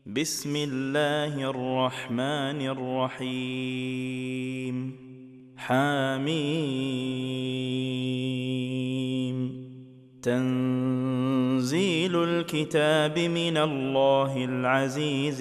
بسم الله الرحمن الرحيم حميم تنزيل الكتاب من الله العزيز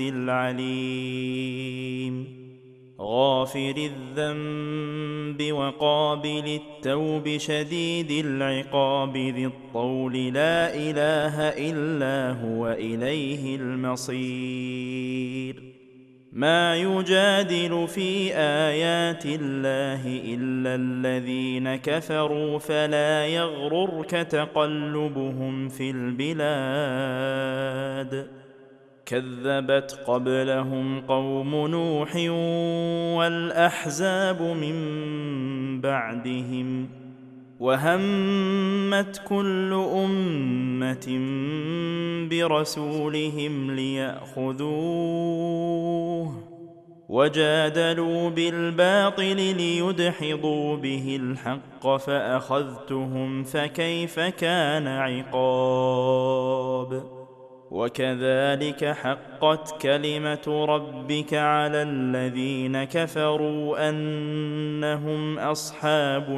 العليم غافر الذنب وقابل التوب شديد العقاب ذي الطول لا إله إلا هو إليه المصير ما يجادل في آيات الله إلا الذين كفروا فلا يغررك تقلبهم في البلاد كذبت قبلهم قوم نوح والأحزاب من بعدهم وهمت كل أمة برسولهم ليأخذوه وجادلوا بالباطل ليدحضوا به الحق فأخذتهم فكيف كان عقاب وكذلك حقت كلمة ربك على الذين كفروا أنهم أصحاب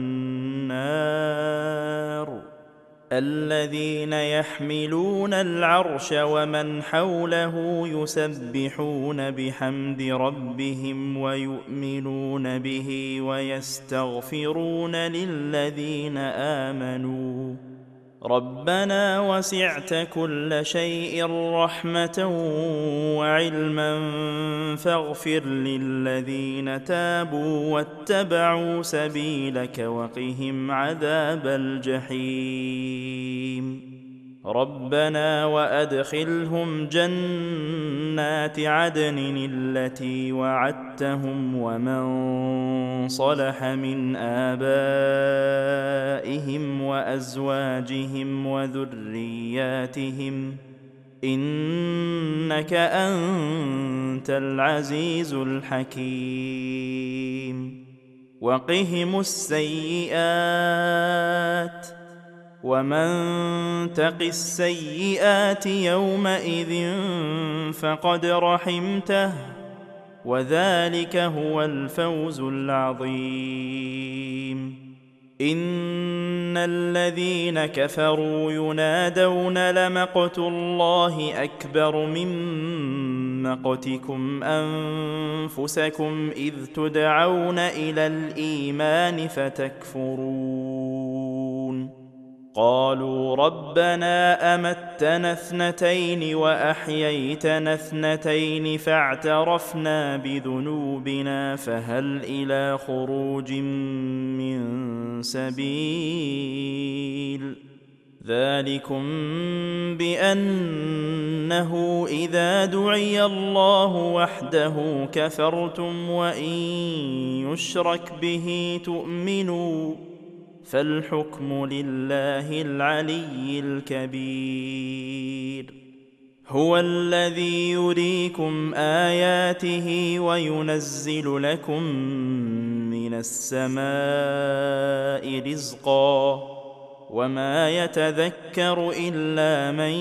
النار الذين يحملون العرش ومن حوله يسبحون بحمد ربهم ويؤمنون به ويستغفرون للذين آمنوا ربنا وسعت كل شيء رحمة وعلما فاغفر للذين تابوا واتبعوا سبيلك وقهم عذاب الجحيم ربنا وأدخلهم جنات عدن التي وعدتهم ومن صلح من آبائهم وأزواجهم وذرياتهم إنك أنت العزيز الحكيم وقهم السيئات ومن تق السيئات يومئذ فقد رحمته وذلك هو الفوز العظيم إن الذين كفروا ينادون لمقت الله أكبر من مقتكم أنفسكم إذ تدعون إلى الإيمان فتكفرون قالوا ربنا أمتنا اثنتين وأحييتنا اثنتين فاعترفنا بذنوبنا فهل إلى خروج من سبيل ذلكم بأنه إذا دعي الله وحده كفرتم وإن يشرك به تؤمنوا فالحكم لله العلي الكبير هو الذي يريكم آياته وينزل لكم من السماء رزقا وما يتذكر إلا من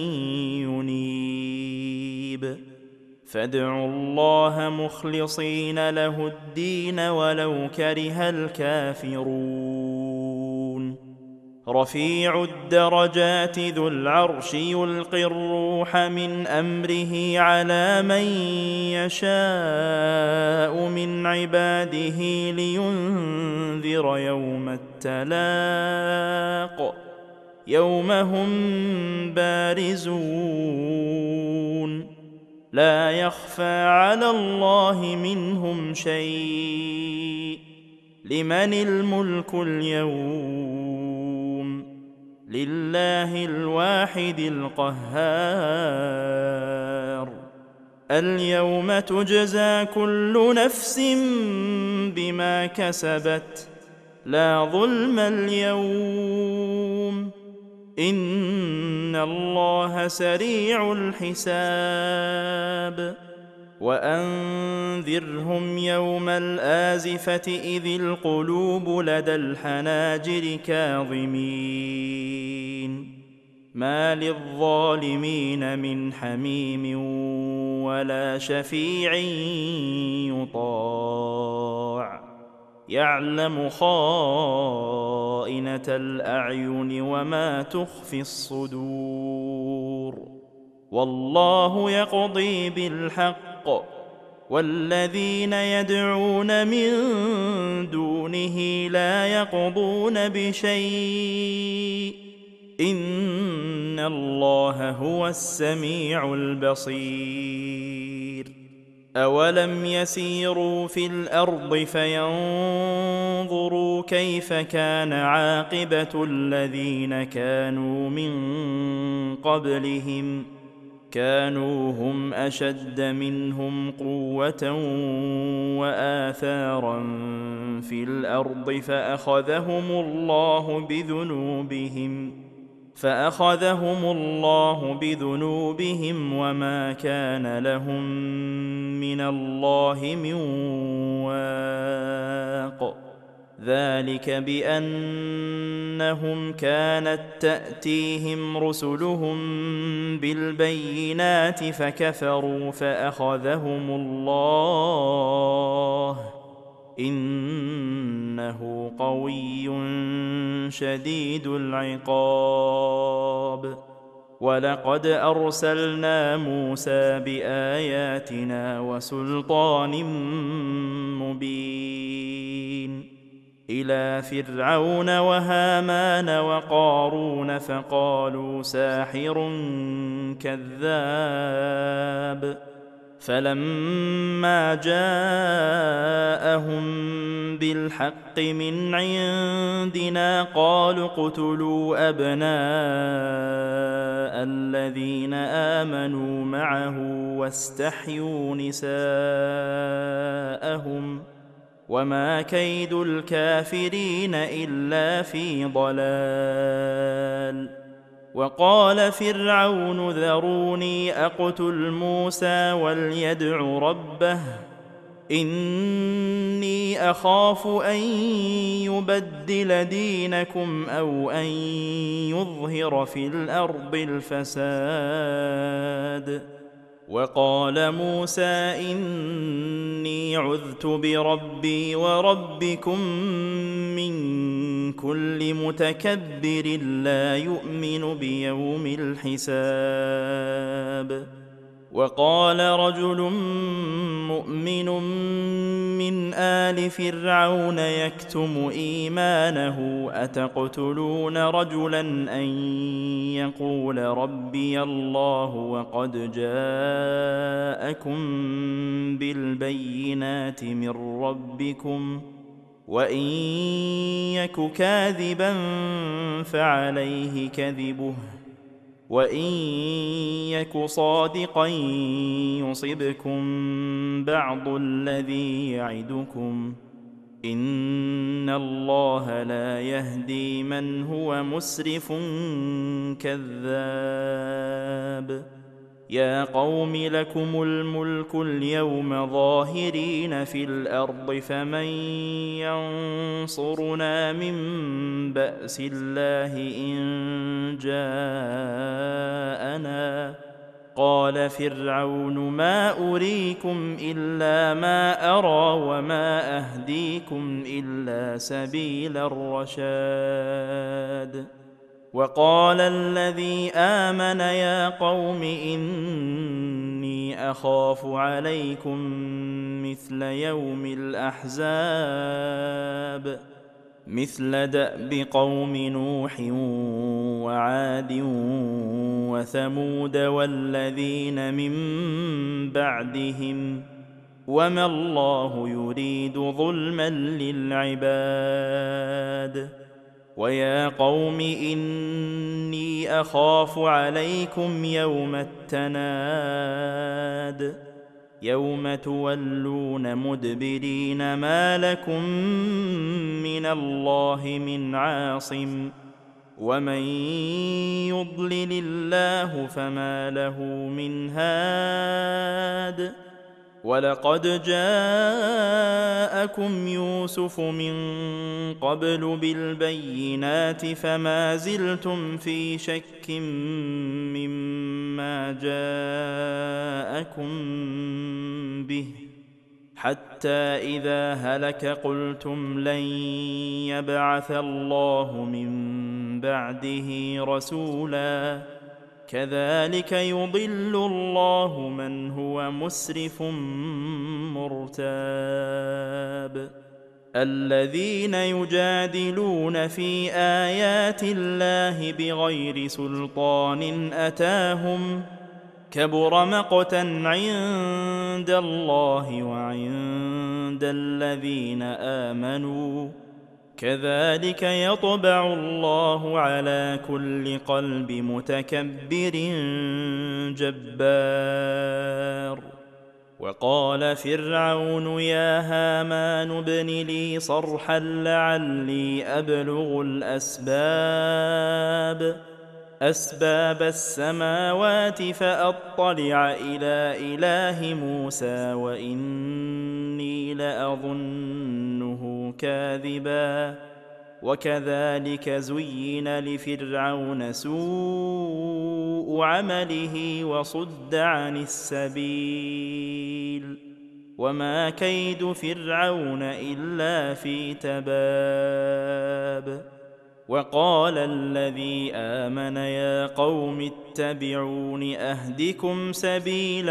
ينيب فادعوا الله مخلصين له الدين ولو كره الكافرون رفيع الدرجات ذو العرش يلقي الروح من أمره على من يشاء من عباده لينذر يوم التلاق يوم هم بارزون لا يخفى على الله منهم شيء لمن الملك اليوم لله الواحد القهار اليوم تجزى كل نفس بما كسبت لا ظلم اليوم إن الله سريع الحساب وأنذرهم يوم الآزفة إذ القلوب لدى الحناجر كاظمين ما للظالمين من حميم ولا شفيع يطاع يعلم خائنة الأعين وما تخفي الصدور والله يقضي بالحق والذين يدعون من دونه لا يقضون بشيء إن الله هو السميع البصير أولم يسيروا في الأرض فينظروا كيف كان عاقبة الذين كانوا من قبلهم كانوا هم أشد منهم قوة وآثارا في الأرض فأخذهم الله بذنوبهم وما كان لهم من الله من واق ذلك بأنهم كانت تأتيهم رسلهم بالبينات فكفروا فأخذهم الله إنه قوي شديد العقاب ولقد أرسلنا موسى بآياتنا وسلطان مبين إلى فرعون وهامان وقارون فقالوا ساحر كذاب فلما جاءهم بالحق من عندنا قالوا اقتلوا أبناء الذين آمنوا معه واستحيوا نساءهم وما كيد الكافرين إلا في ضلال وقال فرعون ذروني أقتل موسى وليدع ربه إني أخاف أن يبدل دينكم أو أن يظهر في الأرض الفساد وقال موسى إني عذت بربي وربكم من كل متكبر لا يؤمن بيوم الحساب وقال رجل مؤمن من آل فرعون يكتم إيمانه أتقتلون رجلا أن يقول ربي الله وقد جاءكم بالبينات من ربكم وإن يك كاذبا فعليه كذبه وإن يك صادقا يصبكم بعض الذي يعدكم إن الله لا يهدي من هو مسرف كذاب يا قوم لكم الملك اليوم ظاهرين في الأرض فمن ينصرنا من بأس الله إن جاءنا قال فرعون ما أريكم إلا ما أرى وما أهديكم إلا سبيل الرشاد وقال الذي آمن يا قوم إني أخاف عليكم مثل يوم الأحزاب مثل دأب قوم نوح وعاد وثمود والذين من بعدهم وما الله يريد ظلما للعباد ويا قوم إني أخاف عليكم يوم التناد يوم تولون مدبرين ما لكم من الله من عاصم ومن يضلل الله فما له من هاد ولقد جاءكم يوسف من قبل بالبينات فما زلتم في شك مما ما جاءكم به حتى إذا هلك قلتم لن يبعث الله من بعده رسولا كذلك يضل الله من هو مسرف مرتاب الذين يجادلون في آيات الله بغير سلطان أتاهم كبر مقتا عند الله وعند الذين آمنوا كذلك يطبع الله على كل قلب متكبر جبار وقال فرعون يا هامان ابن لي صرحا لعلي أبلغ أسباب السماوات فأطلع إلى إله موسى وإني لأظنه كاذبا وكذلك زين لفرعون سوء عمله وصد عن السبيل وما كيد فرعون إلا في تباب وقال الذي آمن يا قوم اتبعون أهدكم سبيل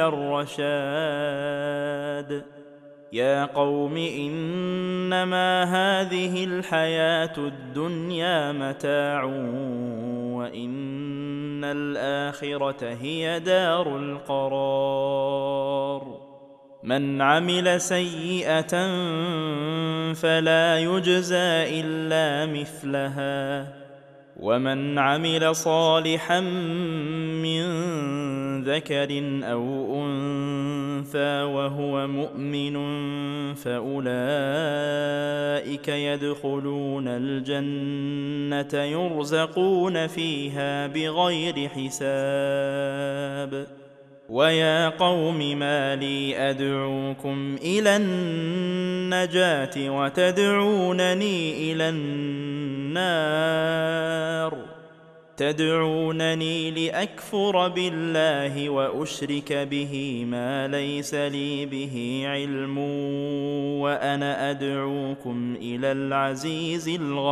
الرشاد يا قوم إنما هذه الحياة الدنيا متاع وإن الآخرة هي دار القرار من عمل سيئة فلا يجزى إلا مثلها ومن عمل صالحا من ذكر أو أنثى وهو مؤمن فأولئك يدخلون الجنة يرزقون فيها بغير حساب ويا قوم ما لي أدعوكم إلى النجاة وتدعونني إلى النار تدعونني لأكفر بالله وأشرك به ما ليس لي به علم وأنا أدعوكم إلى العزيز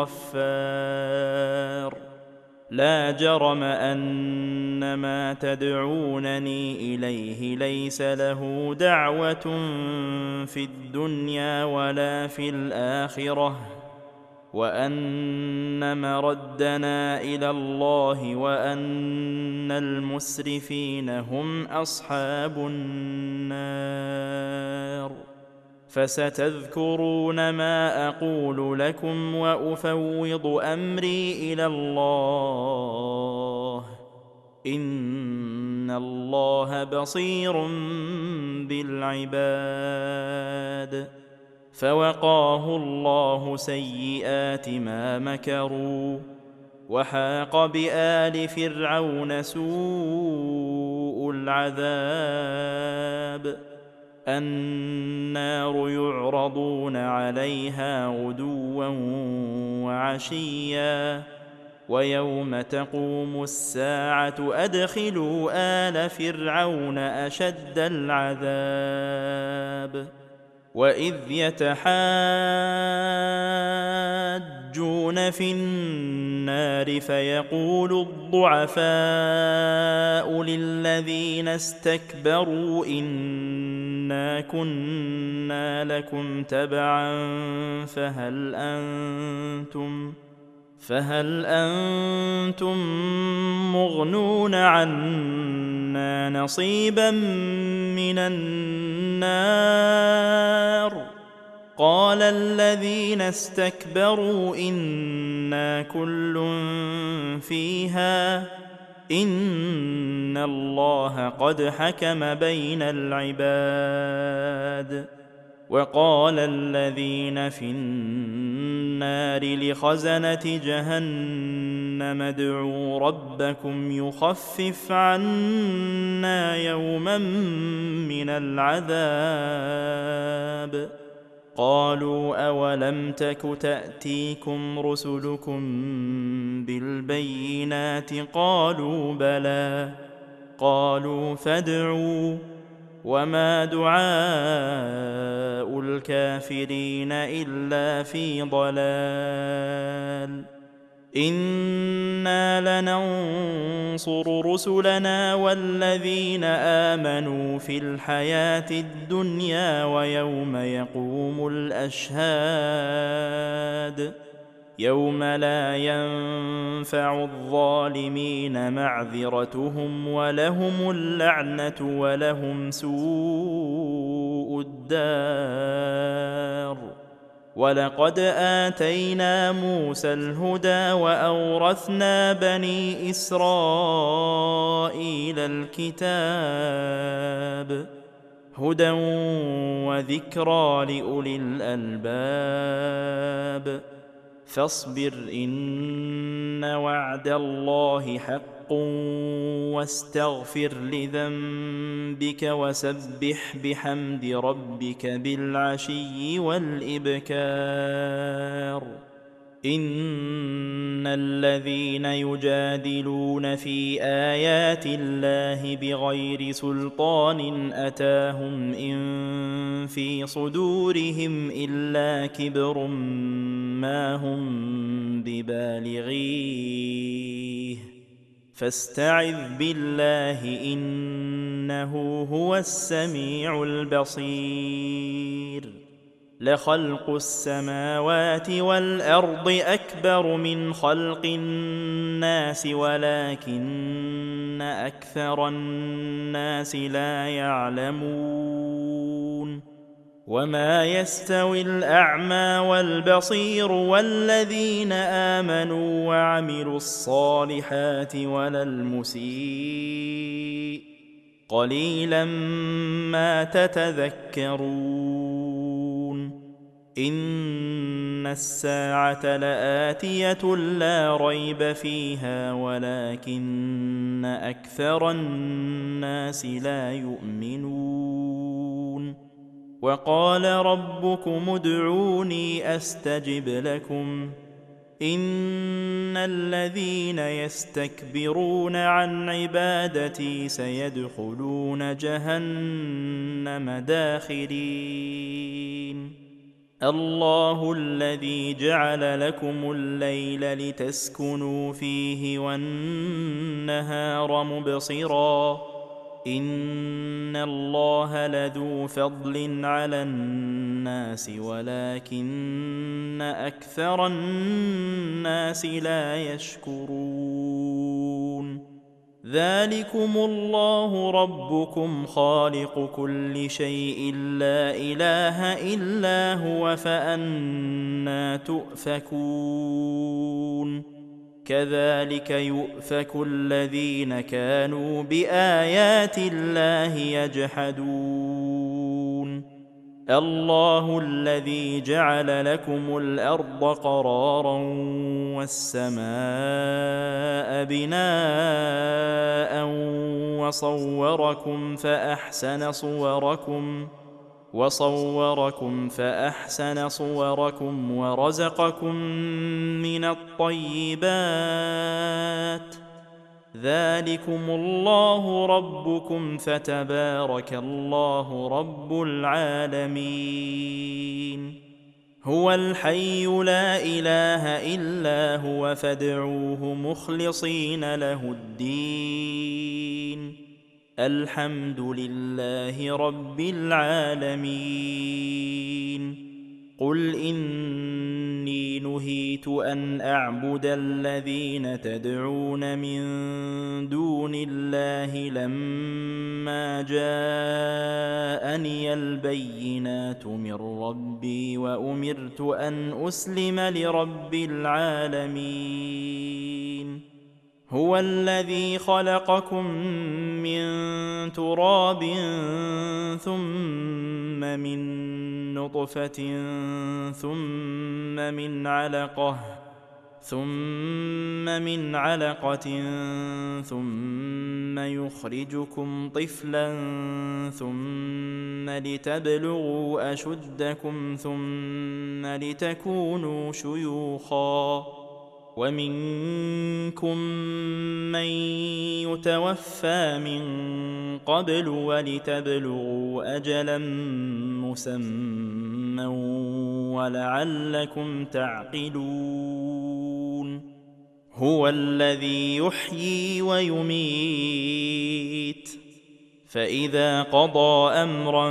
الغفار لا جرم أن ما تدعونني إليه ليس له دعوة في الدنيا ولا في الآخرة وأن مردنا إلى الله وأن المسرفين هم أصحاب النار فستذكرون ما أقول لكم وأفوض أمري إلى الله إن الله بصير بالعباد فوقاه الله سيئات ما مكروا وحاق بآل فرعون سوء العذاب النار يعرضون عليها غدوا وعشيا ويوم تقوم الساعة أدخلوا آل فرعون أشد العذاب وإذ يتحاجون في النار فيقول الضعفاء للذين استكبروا إنا كنا لكم تبعا فهل أنتم مغنون عنا نصيبا من النار قال الذين استكبروا إنا كل فيها إن الله قد حكم بين العباد وقال الذين في النار لخزنة جهنم ادعوا ربكم يخفف عنا يوما من العذاب قالوا أولم تك تأتيكم رسلكم بالبينات قالوا بلى قالوا فادعوا وما دعاء الكافرين إلا في ضلال إنا لننصر رسلنا والذين آمنوا في الحياة الدنيا ويوم يقوم الأشهاد يوم لا ينفع الظالمين معذرتهم ولهم اللعنة ولهم سوء الدار ولقد آتينا موسى الهدى وأورثنا بني إسرائيل الكتاب هدى وذكرى لأولي الألباب فاصبر إن وعد الله حق واستغفر لذنبك وسبح بحمد ربك بالعشي والإبكار إن الذين يجادلون في آيات الله بغير سلطان أتاهم إن في صدورهم إلا كبر ما هم ببالغيه فاستعذ بالله إنه هو السميع البصير لخلق السماوات والأرض أكبر من خلق الناس ولكن أكثر الناس لا يعلمون وما يستوي الأعمى والبصير والذين آمنوا وعملوا الصالحات ولا المسيء قليلا ما تتذكرون إن الساعة لآتية لا ريب فيها ولكن أكثر الناس لا يؤمنون وقال ربكم ادعوني أستجب لكم إن الذين يستكبرون عن عبادتي سيدخلون جهنم داخرين الله الذي جعل لكم الليل لتسكنوا فيه والنهار مبصرا إن الله لذو فضل على الناس ولكن أكثر الناس لا يشكرون ذلكم الله ربكم خالق كل شيء لا إله إلا هو فأنى تؤفكون كذلك يؤفك الذين كانوا بآيات الله يجحدون الله الذي جعل لكم الأرض قرارا والسماء بناء وصوركم فأحسن صوركم ورزقكم من الطيبات ذلكم الله ربكم فتبارك الله رب العالمين هو الحي لا إله إلا هو فادعوه مخلصين له الدين الحمد لله رب العالمين قل إني نهيت أن أعبد الذين تدعون من دون الله لما جاءني البينات من ربي وأمرت أن أسلم لرب العالمين هو الذي خلقكم من تراب ثم من نطفة ثم من علقة ثم يخرجكم طفلا ثم لتبلغوا أشدكم ثم لتكونوا شيوخا ومنكم من يتوفى من قبل ولتبلغوا أجلا مسمى ولعلكم تعقلون. هو الذي يحيي ويميت، فإذا قضى أمرا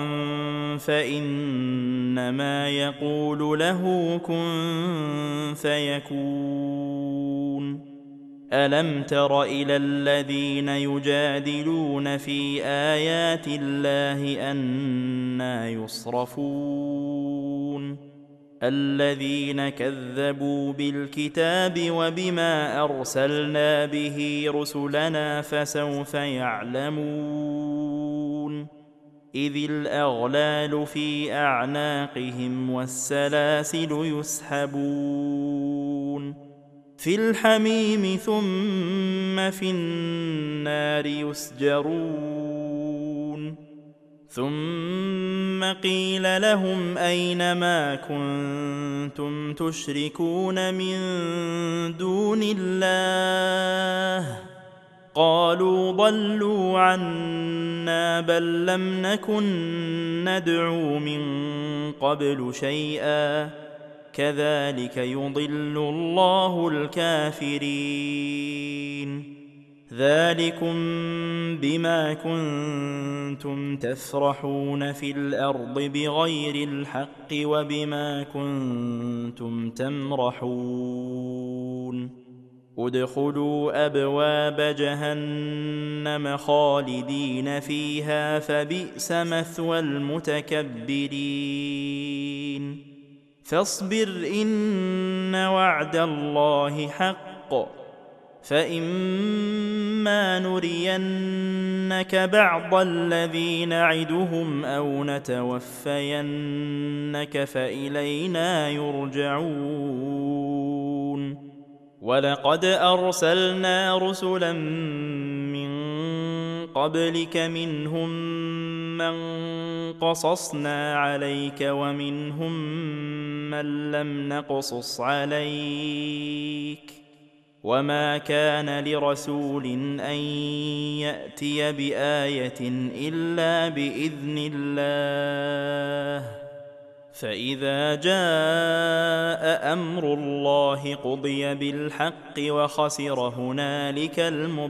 فإنما يقول له كن فيكون. ألم تر إلى الذين يجادلون في آيات الله أنى يصرفون؟ الذين كذبوا بالكتاب وبما أرسلنا به رسلنا فسوف يعلمون. إذ الأغلال في أعناقهم والسلاسل يسحبون في الحميم ثم في النار يسجرون. ثم قيل لهم أين ما كنتم تشركون من دون الله؟ قالوا ضلوا عنا بل لم نكن ندعو من قبل شيئا كذلك يضل الله الكافرين. ذلكم بما كنتم تفرحون في الأرض بغير الحق وبما كنتم تمرحون. ادخلوا أبواب جهنم خالدين فيها فبئس مثوى المتكبرين. فاصبر إن وعد الله حق، فإما نرينك بعض الذي نعدهم أو نتوفينك فإلينا يرجعون. ولقد أرسلنا رسلا من قبلك منهم من قصصنا عليك ومنهم من لم نقصص عليك، وما كان لرسول أن يأتي بآية إلا بإذن الله. فإذا جاء أمر الله قضي بالحق وخسر هنالك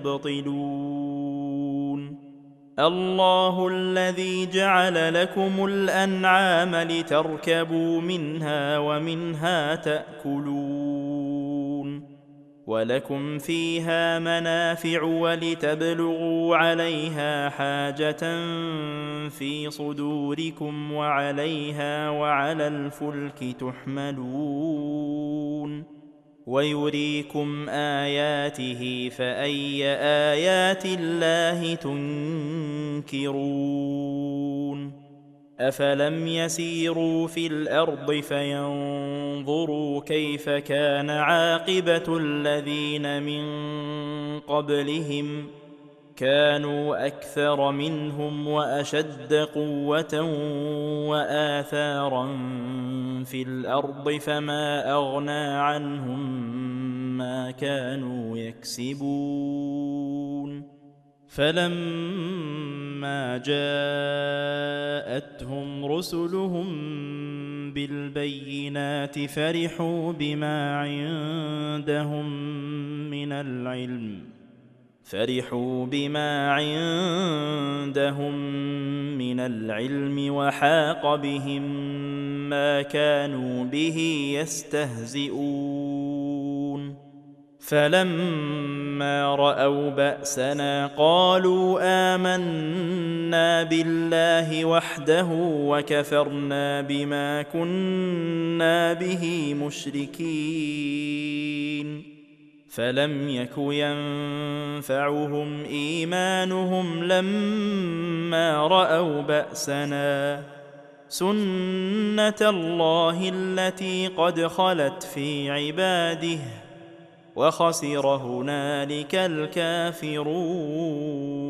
المبطلون. الله الذي جعل لكم الأنعام لتركبوا منها ومنها تأكلون، ولكم فيها منافع ولتبلغوا عليها حاجة في صدوركم وعليها وعلى الفلك تحملون، ويريكم آياته فأي آيات الله تنكرون. أفلم يسيروا في الأرض فينظروا كيف كان عاقبة الذين من قبلهم؟ كانوا أكثر منهم وأشد قوة وآثارا في الأرض فما أغنى عنهم ما كانوا يكسبون. فلما جاءتهم رسلهم بالبينات فرحوا بما عندهم من العلم وحاق بهم ما كانوا به يستهزئون. فلما رأوا بأسنا قالوا آمنا بالله وحده وكفرنا بما كنا به مشركين. فلم يك ينفعهم إيمانهم لما رأوا بأسنا، سنة الله التي قد خلت في عباده وخسر هنالك الكافرون.